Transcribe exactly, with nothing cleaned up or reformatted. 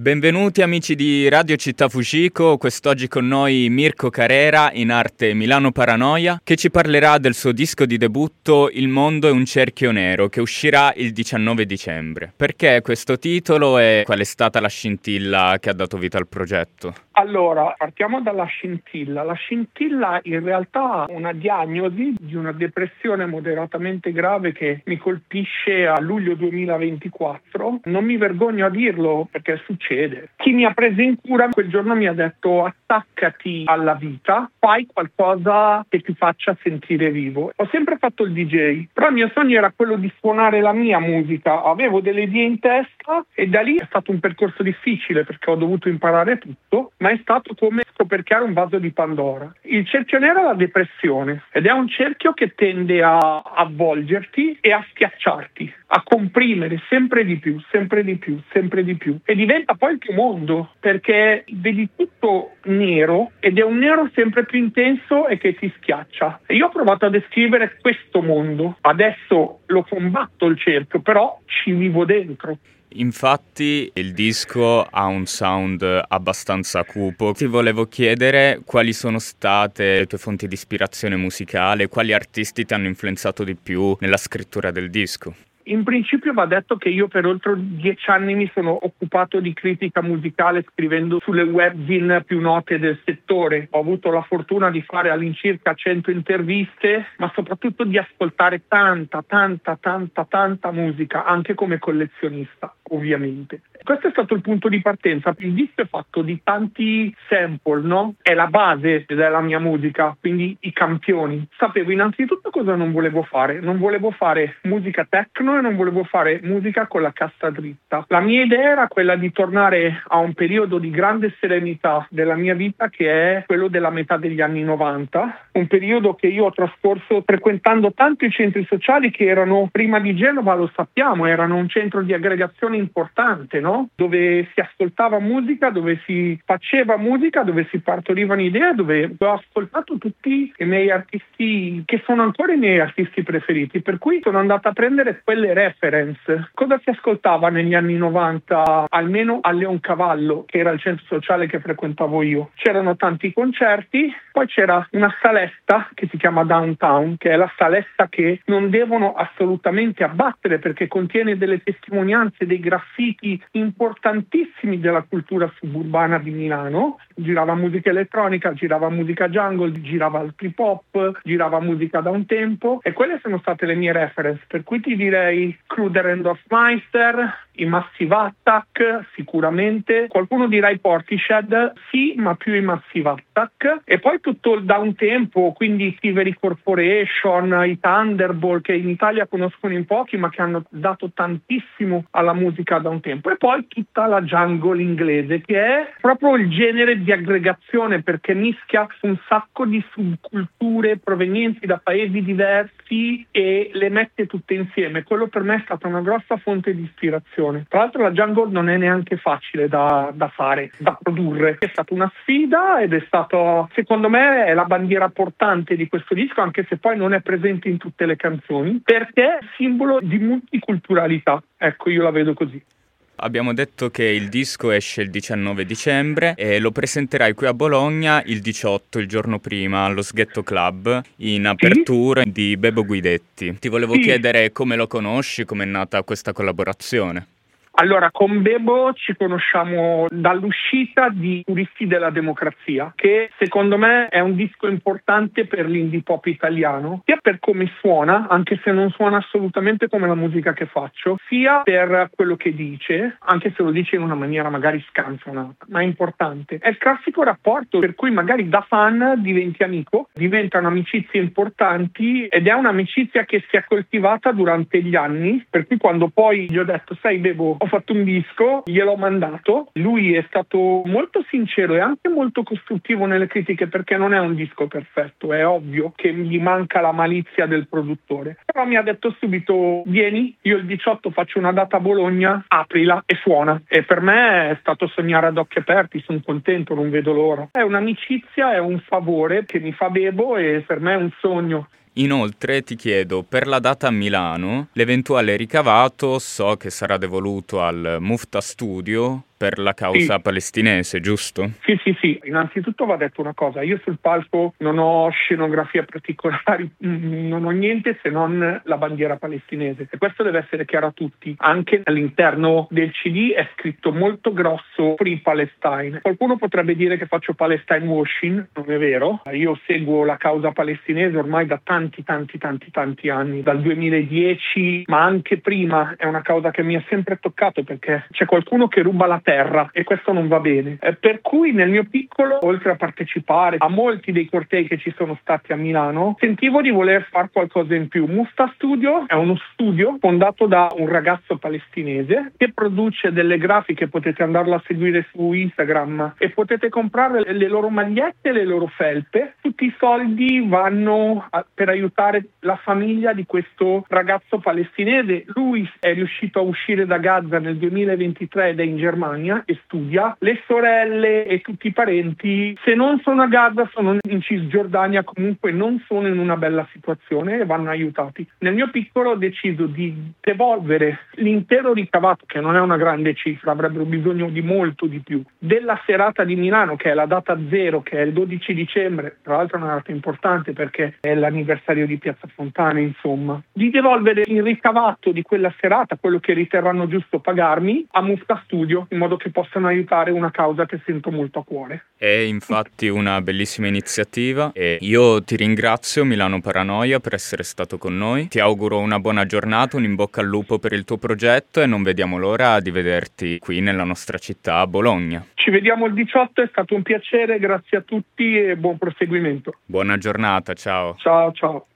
Benvenuti amici di Radio Città Fucico, quest'oggi con noi Mirko Carrera, in arte Milano Paranoia, che ci parlerà del suo disco di debutto Il mondo è un cerchio nero, che uscirà il diciannove dicembre. Perché questo titolo e qual è stata la scintilla che ha dato vita al progetto? Allora, partiamo dalla scintilla. La scintilla in realtà è una diagnosi di una depressione moderatamente grave che mi colpisce a luglio duemilaventiquattro. Non mi vergogno a dirlo perché succede. Chi mi ha preso in cura quel giorno mi ha detto: attaccati alla vita, fai qualcosa che ti faccia sentire vivo. Ho sempre fatto il D J, però il mio sogno era quello di suonare la mia musica. Avevo delle idee in testa e da lì è stato un percorso difficile perché ho dovuto imparare tutto, ma è stato come scoperchiare un vaso di Pandora. Il cerchio nero è la depressione ed è un cerchio che tende a avvolgerti e a schiacciarti, a comprimere sempre di più, sempre di più, sempre di più. E diventa poi il tuo mondo, perché vedi tutto nero ed è un nero sempre più intenso e che ti schiaccia. E io ho provato a descrivere questo mondo. Adesso lo combatto il cerchio, però ci vivo dentro. Infatti il disco ha un sound abbastanza cupo. Ti volevo chiedere quali sono state le tue fonti di ispirazione musicale, quali artisti ti hanno influenzato di più nella scrittura del disco. In principio va detto che io per oltre dieci anni mi sono occupato di critica musicale scrivendo sulle webzine più note del settore. Ho avuto la fortuna di fare all'incirca cento interviste, ma soprattutto di ascoltare tanta, tanta, tanta, tanta musica, anche come collezionista, ovviamente. Questo è stato il punto di partenza. Il disco è fatto di tanti sample, no? È la base della mia musica, quindi i campioni. Sapevo innanzitutto cosa non volevo fare. Non volevo fare musica techno e non volevo fare musica con la cassa dritta. La mia idea era quella di tornare a un periodo di grande serenità della mia vita, che è quello della metà degli anni novanta. Un periodo che io ho trascorso frequentando tanti centri sociali che erano, prima di Genova, lo sappiamo, erano un centro di aggregazione importante, no? Dove si ascoltava musica, dove si faceva musica, dove si partorivano idee, dove ho ascoltato tutti i miei artisti che sono ancora i miei artisti preferiti, per cui sono andata a prendere quelle reference. Cosa si ascoltava negli anni novanta, almeno a Leoncavallo, che era il centro sociale che frequentavo io? C'erano tanti concerti, poi c'era una saletta che si chiama Downtown, che è la saletta che non devono assolutamente abbattere perché contiene delle testimonianze, dei graffiti importantissimi della cultura suburbana di Milano. Girava musica elettronica, girava musica jungle, girava il trip hop, girava musica da un tempo, e quelle sono state le mie reference, per cui ti direi Kruder and Hofmeister, i Massive Attack sicuramente, qualcuno dirà i Portishead, sì, ma più i Massive Attack, e poi tutto il downtempo, quindi Thievery Corporation, i Thunderbolt, che in Italia conoscono in pochi ma che hanno dato tantissimo alla musica downtempo, e poi tutta la jungle inglese, che è proprio il genere di aggregazione perché mischia un sacco di subculture provenienti da paesi diversi e le mette tutte insieme. Quello per me è stata una grossa fonte di ispirazione. Tra l'altro la jungle non è neanche facile da, da fare, da produrre. È stata una sfida ed è stato, secondo me, è la bandiera portante di questo disco, anche se poi non è presente in tutte le canzoni, perché è simbolo di multiculturalità. Ecco, io la vedo così. Abbiamo detto che il disco esce il diciannove dicembre e lo presenterai qui a Bologna il diciotto, il giorno prima, allo Sghetto Club, in apertura sì? di Bebo Guidetti. Ti volevo sì. chiedere come lo conosci, come è nata questa collaborazione. Allora, con Bebo ci conosciamo dall'uscita di Turisti della Democrazia, che secondo me è un disco importante per l'indie pop italiano, sia per come suona, anche se non suona assolutamente come la musica che faccio, sia per quello che dice, anche se lo dice in una maniera magari scanzonata, ma è importante. È il classico rapporto per cui magari da fan diventi amico, diventano amicizie importanti, ed è un'amicizia che si è coltivata durante gli anni, per cui quando poi gli ho detto: sai Bebo, ho fatto un disco, gliel'ho mandato, lui è stato molto sincero e anche molto costruttivo nelle critiche, perché non è un disco perfetto, è ovvio che gli manca la malizia del produttore, però mi ha detto subito: vieni, io il diciotto faccio una data a Bologna, aprila e suona. E per me è stato sognare ad occhi aperti, sono contento, non vedo l'ora. È un'amicizia, è un favore che mi fa Bebo e per me è un sogno. Inoltre ti chiedo, per la data a Milano, l'eventuale ricavato so che sarà devoluto al Mufta Studio per la causa sì. palestinese, giusto? Sì, sì, sì. Innanzitutto va detto una cosa. Io sul palco non ho scenografie particolari, non ho niente se non la bandiera palestinese. E questo deve essere chiaro a tutti. Anche all'interno del C D è scritto molto grosso Free Palestine. Qualcuno potrebbe dire che faccio Palestine washing, non è vero. Io seguo la causa palestinese ormai da tanti, tanti, tanti, tanti anni, dal duemiladieci, ma anche prima. È una causa che mi ha sempre toccato perché c'è qualcuno che ruba la terra e questo non va bene. Eh, per cui nel mio piccolo, oltre a partecipare a molti dei cortei che ci sono stati a Milano, sentivo di voler fare qualcosa in più. Mufta Studio è uno studio fondato da un ragazzo palestinese che produce delle grafiche, potete andarlo a seguire su Instagram e potete comprare le loro magliette e le loro felpe. Tutti i soldi vanno a, per aiutare la famiglia di questo ragazzo palestinese. Lui è riuscito a uscire da Gaza nel duemilaventitré ed è in Germania e studia. Le sorelle e tutti i parenti, se non sono a Gaza, sono in Cisgiordania, comunque non sono in una bella situazione e vanno aiutati. Nel mio piccolo ho deciso di devolvere l'intero ricavato, che non è una grande cifra, avrebbero bisogno di molto di più, della serata di Milano, che è la data zero, che è il dodici dicembre, tra l'altro è una data importante perché è l'anniversario di Piazza Fontana, insomma, di devolvere il ricavato di quella serata, quello che riterranno giusto pagarmi, a Mufta Studio, in modo che possano aiutare una causa che sento molto a cuore. È infatti una bellissima iniziativa e io ti ringrazio, Milano Paranoia, per essere stato con noi. Ti auguro una buona giornata, un in bocca al lupo per il tuo progetto e non vediamo l'ora di vederti qui nella nostra città, a Bologna. Ci vediamo il diciotto, è stato un piacere, grazie a tutti e buon proseguimento. Buona giornata, ciao. Ciao, ciao.